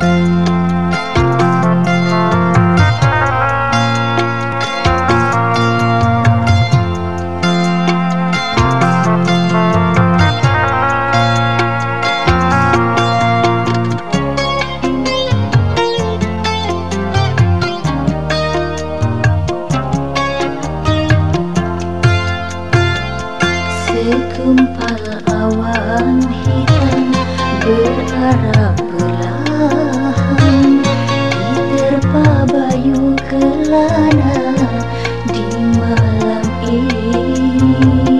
Sekumpal awan hitam berarah perlahan diterpa bayu kelana di malam ini.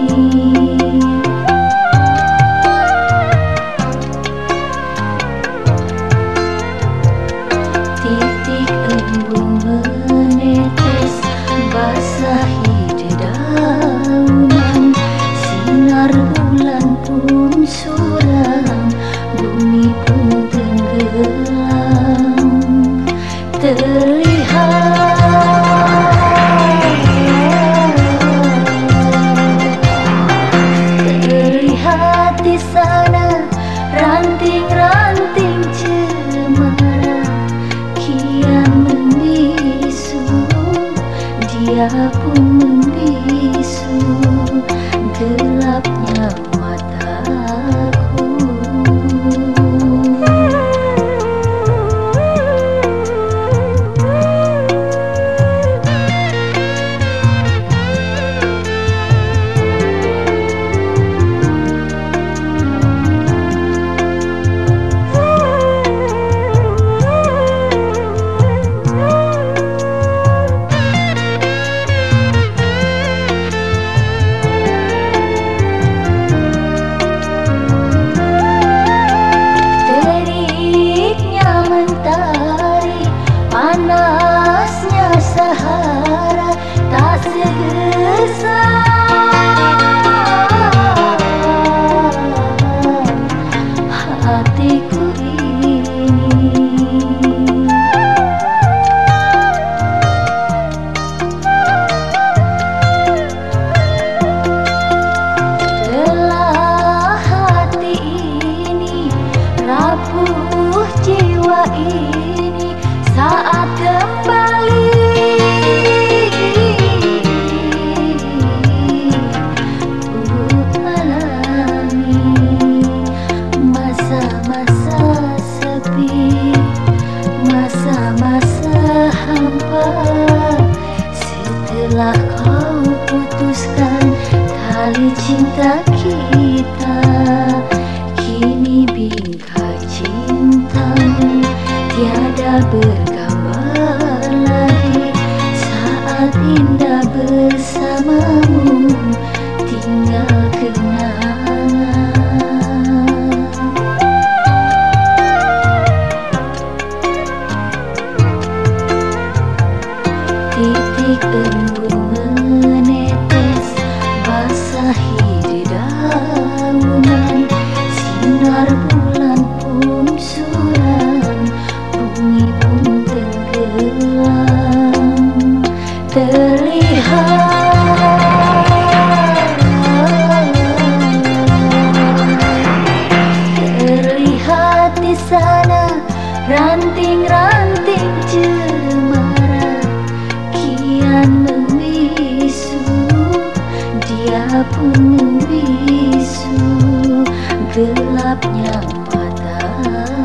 Titik embun menetes basahi dedaunan, sinar bulan pun suram, bumi pun tenggelam. Terlihat di sana ranting-ranting cemara kian membisu, dia pun membisu gelapnya mataku. Panasnya Sahara tak segersam hatiku ini. Lelah hati ini, rapuh jiwa ini saat kembali alami masa-masa sepi, masa-masa hampa. Setelah kau putuskan tali cinta kita, kini bingkai cintamu tiada bergambar lagi. Saat indah bersamamu tinggal kenangan. Titik embun menetes basahi dedaunan, sinar bulan pun suram, bumi pun tenggelam. Terlihat di sana ranting-ranting cemara kian membisu, dia pun membisu gelapnya mata.